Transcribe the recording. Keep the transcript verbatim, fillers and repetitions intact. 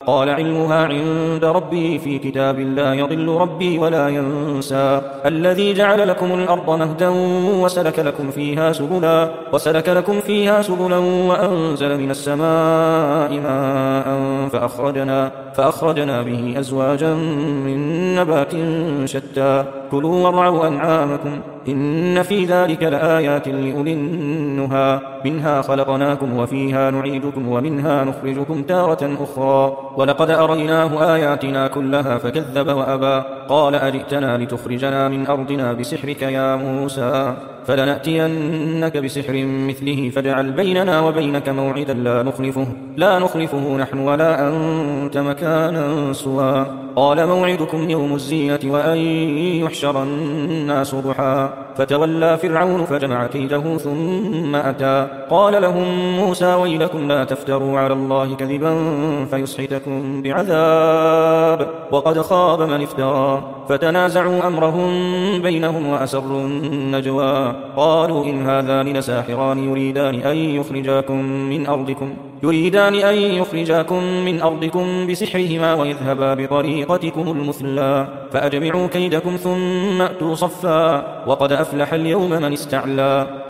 قال علمها عند ربي في كتاب لا يضل ربي ولا ينسى الذي جعل لكم الأرض مهدا وسلك لكم فيها سبلا وسلك لكم فيها سبلا وأنزل من السماء ماء فأخرجنا, فأخرجنا به أزواجا من نبات شتى كلوا وارعوا أنعامكم إن في ذلك لآيات لأولي النهى منها خلقناكم وفيها نعيدكم ومنها نخرجكم تارة أخرى ولقد أريناه آياتنا كلها فكذب وأبى قال أجئتنا لتخرجنا من أرضنا بسحرك يا موسى فلنأتينك بسحر مثله فاجعل بيننا وبينك موعدا لا نخلفه, لا نخلفه نحن ولا أنت مكانا سوى قال موعدكم يوم الزينة وأن يحشر الناس ضحى فتولى فرعون فجمع كيده ثم أتى قال لهم موسى ويلكم لا تفتروا على الله كذبا فيسحتكم بعذاب وقد خاب من افترى فتنازعوا أمرهم بينهم وأسروا النجوى قالوا إن هذان لساحران يريدان أن يخرجاكم من أرضكم يريدان أن يخرجاكم من أرضكم بسحرهما ويذهبا بطريقتكم المثلى فأجمعوا كيدكم ثم أتوا صفا وقد أفلح اليوم من استعلى